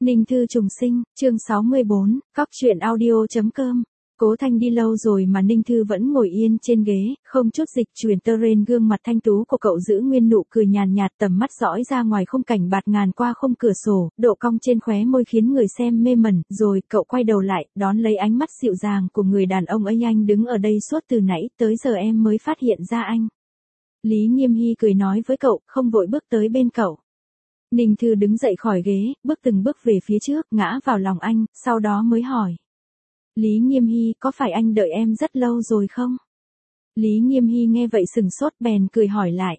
Ninh Thư trùng sinh, chương 64, cóc truyện audio.com. Cố Thanh đi lâu rồi mà Ninh Thư vẫn ngồi yên trên ghế, không chút dịch chuyển tơ rên, gương mặt thanh tú của cậu giữ nguyên nụ cười nhàn nhạt, tầm mắt dõi ra ngoài khung cảnh bạt ngàn qua khung cửa sổ, độ cong trên khóe môi khiến người xem mê mẩn, rồi cậu quay đầu lại, đón lấy ánh mắt dịu dàng của người đàn ông ấy. Anh đứng ở đây suốt từ nãy tới giờ em mới phát hiện ra anh. Lý Nghiêm Hy cười nói với cậu, không vội bước tới bên cậu. Ninh Thư đứng dậy khỏi ghế, bước từng bước về phía trước, ngã vào lòng anh, sau đó mới hỏi. Lý Nghiêm Hy, có phải anh đợi em rất lâu rồi không? Lý Nghiêm Hy nghe vậy sừng sốt, bèn cười hỏi lại.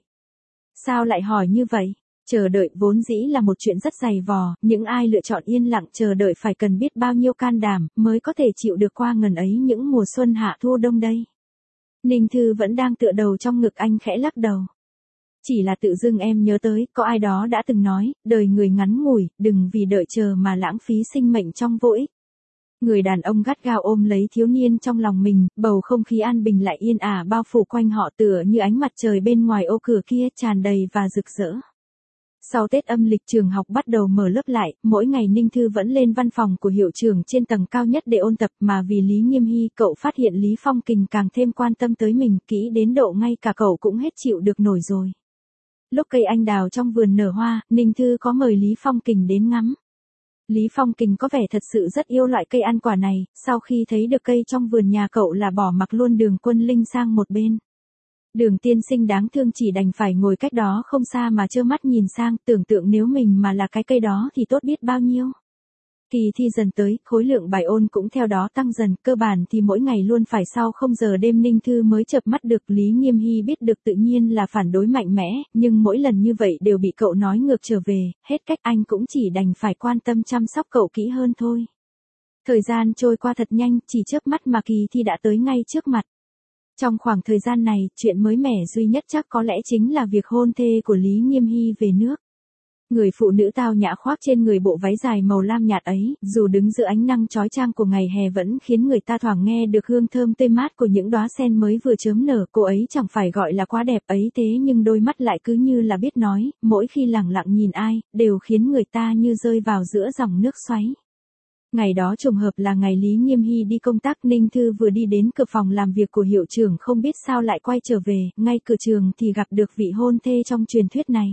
Sao lại hỏi như vậy? Chờ đợi vốn dĩ là một chuyện rất dày vò, những ai lựa chọn yên lặng chờ đợi phải cần biết bao nhiêu can đảm, mới có thể chịu được qua ngần ấy những mùa xuân hạ thu đông đây. Ninh Thư vẫn đang tựa đầu trong ngực anh, khẽ lắc đầu. Chỉ là tự dưng em nhớ tới, có ai đó đã từng nói, đời người ngắn ngủi, đừng vì đợi chờ mà lãng phí sinh mệnh trong vô ích. Người đàn ông gắt gao ôm lấy thiếu niên trong lòng mình, bầu không khí an bình lại yên ả bao phủ quanh họ, tựa như ánh mặt trời bên ngoài ô cửa kia, tràn đầy và rực rỡ. Sau Tết âm lịch, trường học bắt đầu mở lớp lại, mỗi ngày Ninh Thư vẫn lên văn phòng của hiệu trưởng trên tầng cao nhất để ôn tập, mà vì Lý Nghiêm Hy, cậu phát hiện Lý Phong Kình càng thêm quan tâm tới mình, kỹ đến độ ngay cả cậu cũng hết chịu được nổi rồi. Lúc cây anh đào trong vườn nở hoa, Ninh Thư có mời Lý Phong Kình đến ngắm. Lý Phong Kình có vẻ thật sự rất yêu loại cây ăn quả này, sau khi thấy được cây trong vườn nhà cậu là bỏ mặc luôn Đường Quân Linh sang một bên. Đường tiên sinh đáng thương chỉ đành phải ngồi cách đó không xa mà trơ mắt nhìn sang, tưởng tượng nếu mình mà là cái cây đó thì tốt biết bao nhiêu. Kỳ thi dần tới, khối lượng bài ôn cũng theo đó tăng dần, cơ bản thì mỗi ngày luôn phải sau 0 giờ đêm Ninh Thư mới chợp mắt được. Lý Nghiêm Hy biết được tự nhiên là phản đối mạnh mẽ, nhưng mỗi lần như vậy đều bị cậu nói ngược trở về, hết cách anh cũng chỉ đành phải quan tâm chăm sóc cậu kỹ hơn thôi. Thời gian trôi qua thật nhanh, chỉ chớp mắt mà kỳ thi đã tới ngay trước mặt. Trong khoảng thời gian này, chuyện mới mẻ duy nhất chắc có lẽ chính là việc hôn thê của Lý Nghiêm Hy về nước. Người phụ nữ tao nhã khoác trên người bộ váy dài màu lam nhạt ấy, dù đứng giữa ánh nắng chói chang của ngày hè vẫn khiến người ta thoảng nghe được hương thơm tươi mát của những đóa sen mới vừa chớm nở. Cô ấy chẳng phải gọi là quá đẹp ấy thế nhưng đôi mắt lại cứ như là biết nói, mỗi khi lẳng lặng nhìn ai, đều khiến người ta như rơi vào giữa dòng nước xoáy. Ngày đó trùng hợp là ngày Lý Nghiêm Hy đi công tác. Ninh Thư vừa đi đến cửa phòng làm việc của hiệu trưởng, không biết sao lại quay trở về, ngay cửa trường thì gặp được vị hôn thê trong truyền thuyết này.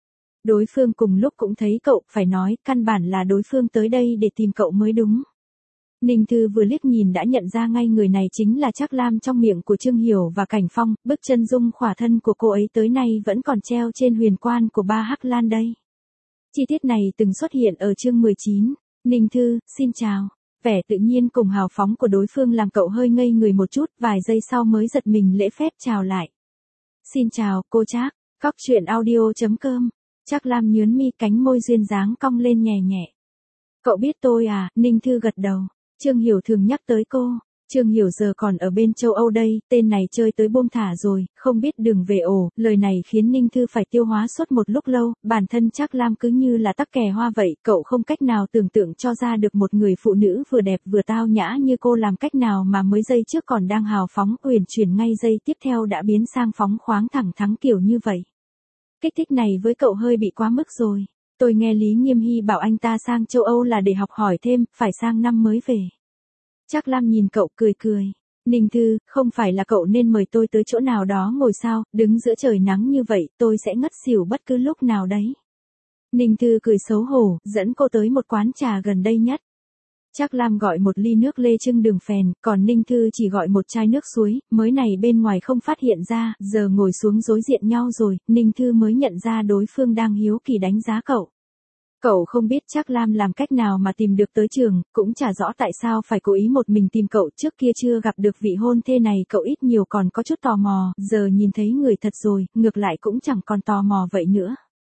Đối phương cùng lúc cũng thấy cậu, phải nói, căn bản là đối phương tới đây để tìm cậu mới đúng. Ninh Thư vừa liếc nhìn đã nhận ra ngay người này chính là Trác Lam trong miệng của Trương Hiểu và Cảnh Phong, bức chân dung khỏa thân của cô ấy tới nay vẫn còn treo trên huyền quan của Ba Hắc Lan đây. Chi tiết này từng xuất hiện ở chương 19. Ninh Thư, xin chào. Vẻ tự nhiên cùng hào phóng của đối phương làm cậu hơi ngây người một chút, vài giây sau mới giật mình lễ phép chào lại. Xin chào, cô Trác, cóc truyện audio.com. Trác Lam nhướng mi, cánh môi duyên dáng cong lên nhẹ nhẹ. Cậu biết tôi à? Ninh Thư gật đầu. Trương Hiểu thường nhắc tới cô. Trương Hiểu giờ còn ở bên châu Âu đây, tên này chơi tới buông thả rồi, không biết đường về ổ. Lời này khiến Ninh Thư phải tiêu hóa suốt một lúc lâu, bản thân Trác Lam cứ như là tắc kè hoa vậy, cậu không cách nào tưởng tượng cho ra được một người phụ nữ vừa đẹp vừa tao nhã như cô làm cách nào mà mới giây trước còn đang hào phóng uyển chuyển, ngay giây tiếp theo đã biến sang phóng khoáng thẳng thắn kiểu như vậy. Kích thích này với cậu hơi bị quá mức rồi. Tôi nghe Lý Nghiêm Hy bảo anh ta sang châu Âu là để học hỏi thêm, phải sang năm mới về. Trác Lam nhìn cậu cười cười. Ninh Thư, không phải là cậu nên mời tôi tới chỗ nào đó ngồi sao, đứng giữa trời nắng như vậy, tôi sẽ ngất xỉu bất cứ lúc nào đấy. Ninh Thư cười xấu hổ, dẫn cô tới một quán trà gần đây nhất. Trác Lam gọi một ly nước lê trưng đường phèn, còn Ninh Thư chỉ gọi một chai nước suối, mới này bên ngoài không phát hiện ra, giờ ngồi xuống đối diện nhau rồi, Ninh Thư mới nhận ra đối phương đang hiếu kỳ đánh giá cậu. Cậu không biết Trác Lam làm cách nào mà tìm được tới trường, cũng chả rõ tại sao phải cố ý một mình tìm cậu, trước kia chưa gặp được vị hôn thê này cậu ít nhiều còn có chút tò mò, giờ nhìn thấy người thật rồi, ngược lại cũng chẳng còn tò mò vậy nữa.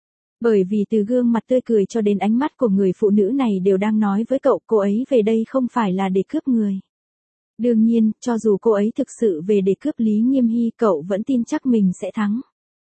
Bởi vì từ gương mặt tươi cười cho đến ánh mắt của người phụ nữ này đều đang nói với cậu, cô ấy về đây không phải là để cướp người. Đương nhiên, cho dù cô ấy thực sự về để cướp Lý Nghiêm Hy, cậu vẫn tin chắc mình sẽ thắng.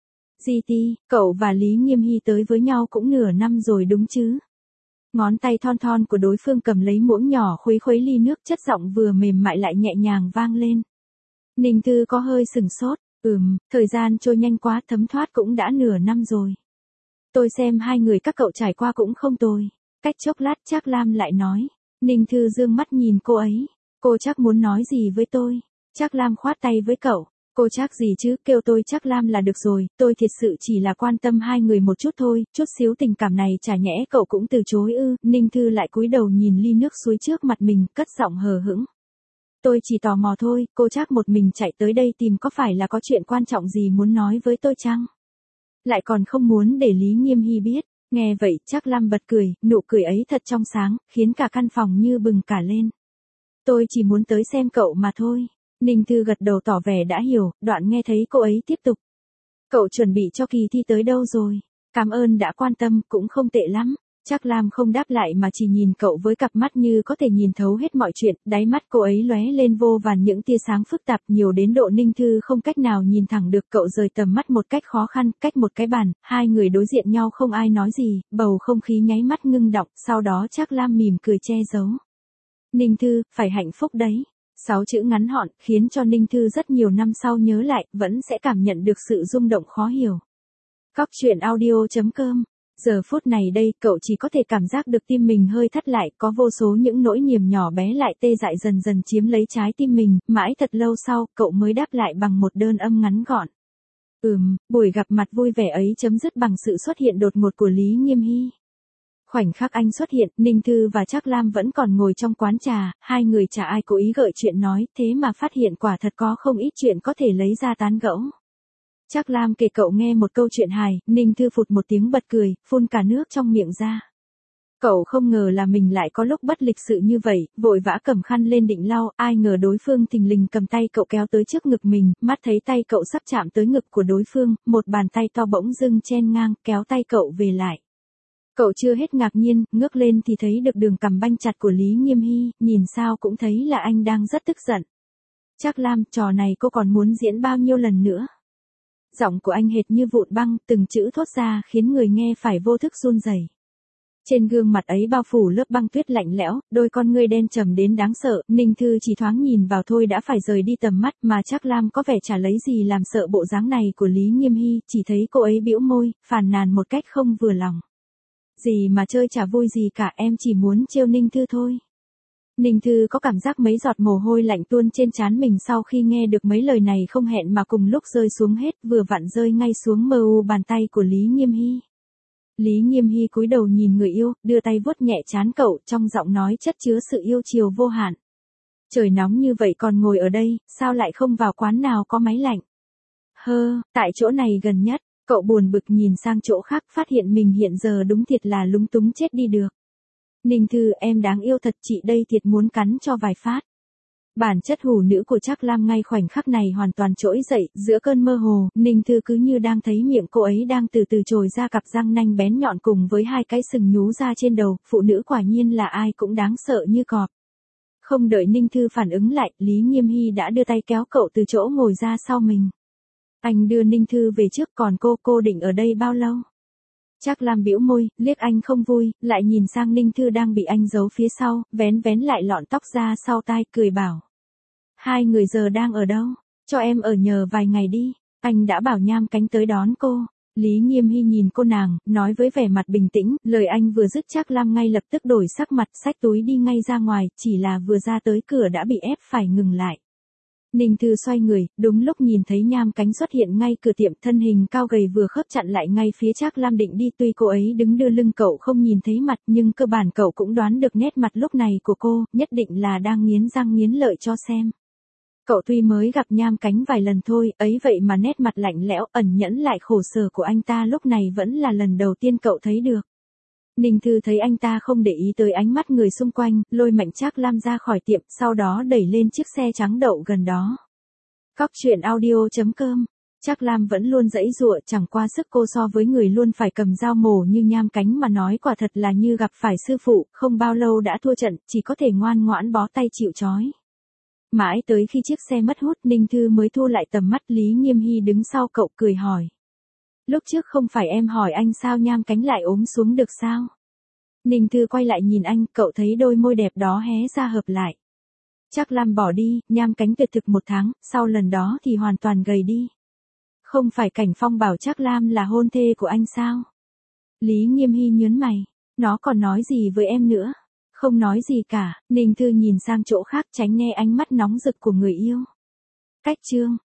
GT, cậu và Lý Nghiêm Hy tới với nhau cũng nửa năm rồi đúng chứ? Ngón tay thon thon của đối phương cầm lấy muỗng nhỏ khuấy khuấy ly nước, chất giọng vừa mềm mại lại nhẹ nhàng vang lên. Ninh Thư có hơi sừng sốt, thời gian trôi nhanh quá, thấm thoát cũng đã nửa năm rồi. Tôi xem hai người các cậu trải qua cũng không tồi. Cách chốc lát Trác Lam lại nói. Ninh Thư dương mắt nhìn cô ấy. Cô chắc muốn nói gì với tôi? Trác Lam khoát tay với cậu. Cô chắc gì chứ, kêu tôi Trác Lam là được rồi, tôi thiệt sự chỉ là quan tâm hai người một chút thôi, chút xíu tình cảm này chả nhẽ cậu cũng từ chối ư? Ninh Thư lại cúi đầu nhìn ly nước suối trước mặt mình, cất giọng hờ hững. Tôi chỉ tò mò thôi, cô Trác một mình chạy tới đây tìm có phải là có chuyện quan trọng gì muốn nói với tôi chăng? Lại còn không muốn để Lý Nghiêm Hy biết. Nghe vậy Trác Lam bật cười, nụ cười ấy thật trong sáng, khiến cả căn phòng như bừng cả lên. Tôi chỉ muốn tới xem cậu mà thôi. Ninh Thư gật đầu tỏ vẻ đã hiểu, đoạn nghe thấy cô ấy tiếp tục. Cậu chuẩn bị cho kỳ thi tới đâu rồi? Cảm ơn đã quan tâm, cũng không tệ lắm. Trác Lam không đáp lại mà chỉ nhìn cậu với cặp mắt như có thể nhìn thấu hết mọi chuyện, đáy mắt cô ấy lóe lên vô vàn những tia sáng phức tạp nhiều đến độ Ninh Thư không cách nào nhìn thẳng được. Cậu rời tầm mắt một cách khó khăn, cách một cái bàn, hai người đối diện nhau không ai nói gì, bầu không khí nháy mắt ngưng đọng, sau đó Trác Lam mỉm cười che giấu. Ninh Thư, phải hạnh phúc đấy. 6 chữ ngắn gọn, khiến cho Ninh Thư rất nhiều năm sau nhớ lại, vẫn sẽ cảm nhận được sự rung động khó hiểu. Cóc truyện audio.com. Giờ phút này đây, cậu chỉ có thể cảm giác được tim mình hơi thắt lại, có vô số những nỗi niềm nhỏ bé lại tê dại dần dần chiếm lấy trái tim mình, mãi thật lâu sau, cậu mới đáp lại bằng một đơn âm ngắn gọn. Buổi gặp mặt vui vẻ ấy chấm dứt bằng sự xuất hiện đột ngột của Lý Nghiêm Hy. Khoảnh khắc anh xuất hiện, Ninh Thư và Trác Lam vẫn còn ngồi trong quán trà, hai người chả ai cố ý gợi chuyện nói, thế mà phát hiện quả thật có không ít chuyện có thể lấy ra tán gẫu. Trác Lam kể cậu nghe một câu chuyện hài, Ninh Thư phụt một tiếng bật cười, phun cả nước trong miệng ra. Cậu không ngờ là mình lại có lúc bất lịch sự như vậy, vội vã cầm khăn lên định lau, ai ngờ đối phương thình lình cầm tay cậu kéo tới trước ngực mình, mắt thấy tay cậu sắp chạm tới ngực của đối phương, một bàn tay to bỗng dưng chen ngang, kéo tay cậu về lại. Cậu chưa hết ngạc nhiên, ngước lên thì thấy được đường cằm banh chặt của Lý Nghiêm Hy, nhìn sao cũng thấy là anh đang rất tức giận. Trác Lam, trò này cô còn muốn diễn bao nhiêu lần nữa? Giọng của anh hệt như vụn băng, từng chữ thốt ra khiến người nghe phải vô thức run rẩy. Trên gương mặt ấy bao phủ lớp băng tuyết lạnh lẽo, đôi con ngươi đen trầm đến đáng sợ, Ninh Thư chỉ thoáng nhìn vào thôi đã phải rời đi tầm mắt, mà Trác Lam có vẻ chả lấy gì làm sợ bộ dáng này của Lý Nghiêm Hy, chỉ thấy cô ấy bĩu môi, phàn nàn một cách không vừa lòng. Gì mà chơi chả vui gì cả, em chỉ muốn trêu Ninh Thư thôi. Ninh Thư có cảm giác mấy giọt mồ hôi lạnh tuôn trên trán mình sau khi nghe được mấy lời này không hẹn mà cùng lúc rơi xuống hết, vừa vặn rơi ngay xuống bàn tay của Lý Nghiêm Hy. Lý Nghiêm Hy cúi đầu nhìn người yêu, đưa tay vuốt nhẹ trán cậu, trong giọng nói chất chứa sự yêu chiều vô hạn. Trời nóng như vậy còn ngồi ở đây, sao lại không vào quán nào có máy lạnh? Tại chỗ này gần nhất. Cậu buồn bực nhìn sang chỗ khác, phát hiện mình hiện giờ đúng thiệt là lúng túng chết đi được. Ninh Thư, em đáng yêu thật, chị đây thiệt muốn cắn cho vài phát. Bản chất hủ nữ của Trác Lam ngay khoảnh khắc này hoàn toàn trỗi dậy, giữa cơn mơ hồ, Ninh Thư cứ như đang thấy miệng cô ấy đang từ từ trồi ra cặp răng nanh bén nhọn cùng với hai cái sừng nhú ra trên đầu, phụ nữ quả nhiên là ai cũng đáng sợ như cọp. Không đợi Ninh Thư phản ứng lại, Lý Nghiêm Hy đã đưa tay kéo cậu từ chỗ ngồi ra sau mình. Anh đưa Ninh Thư về trước, còn cô định ở đây bao lâu? Trác Lam bĩu môi, liếc anh không vui, lại nhìn sang Ninh Thư đang bị anh giấu phía sau, vén lại lọn tóc ra sau tai, cười bảo. Hai người giờ đang ở đâu? Cho em ở nhờ vài ngày đi, anh đã bảo Nham Cánh tới đón cô. Lý Nghiêm Hy nhìn cô nàng, nói với vẻ mặt bình tĩnh, lời anh vừa dứt Trác Lam ngay lập tức đổi sắc mặt, xách túi đi ngay ra ngoài, chỉ là vừa ra tới cửa đã bị ép phải ngừng lại. Ninh Thư xoay người, đúng lúc nhìn thấy Nham Cánh xuất hiện ngay cửa tiệm, thân hình cao gầy vừa khớp chặn lại ngay phía Trác Lam định đi, tuy cô ấy đứng đưa lưng cậu không nhìn thấy mặt, nhưng cơ bản cậu cũng đoán được nét mặt lúc này của cô, nhất định là đang nghiến răng nghiến lợi cho xem. Cậu tuy mới gặp Nham Cánh vài lần thôi, ấy vậy mà nét mặt lạnh lẽo, ẩn nhẫn lại khổ sở của anh ta lúc này vẫn là lần đầu tiên cậu thấy được. Ninh Thư thấy anh ta không để ý tới ánh mắt người xung quanh, lôi mạnh Trác Lam ra khỏi tiệm, sau đó đẩy lên chiếc xe trắng đậu gần đó. Cóc truyện audio.com. Trác Lam vẫn luôn giãy giụa, chẳng qua sức cô so với người luôn phải cầm dao mổ như Nham Cánh mà nói quả thật là như gặp phải sư phụ, không bao lâu đã thua trận, chỉ có thể ngoan ngoãn bó tay chịu trói. Mãi tới khi chiếc xe mất hút, Ninh Thư mới thu lại tầm mắt. Lý Nghiêm Hy đứng sau cậu cười hỏi. Lúc trước không phải em hỏi anh sao Nham Cánh lại ốm xuống được sao? Ninh Thư quay lại nhìn anh, cậu thấy đôi môi đẹp đó hé ra hợp lại. Trác Lam bỏ đi, Nham Cánh tuyệt thực 1 tháng, sau lần đó thì hoàn toàn gầy đi. Không phải Cảnh Phong bảo Trác Lam là hôn thê của anh sao? Lý Nghiêm Hy nhớn mày. Nó còn nói gì với em nữa? Không nói gì cả, Ninh Thư nhìn sang chỗ khác tránh nghe ánh mắt nóng rực của người yêu. Cách chương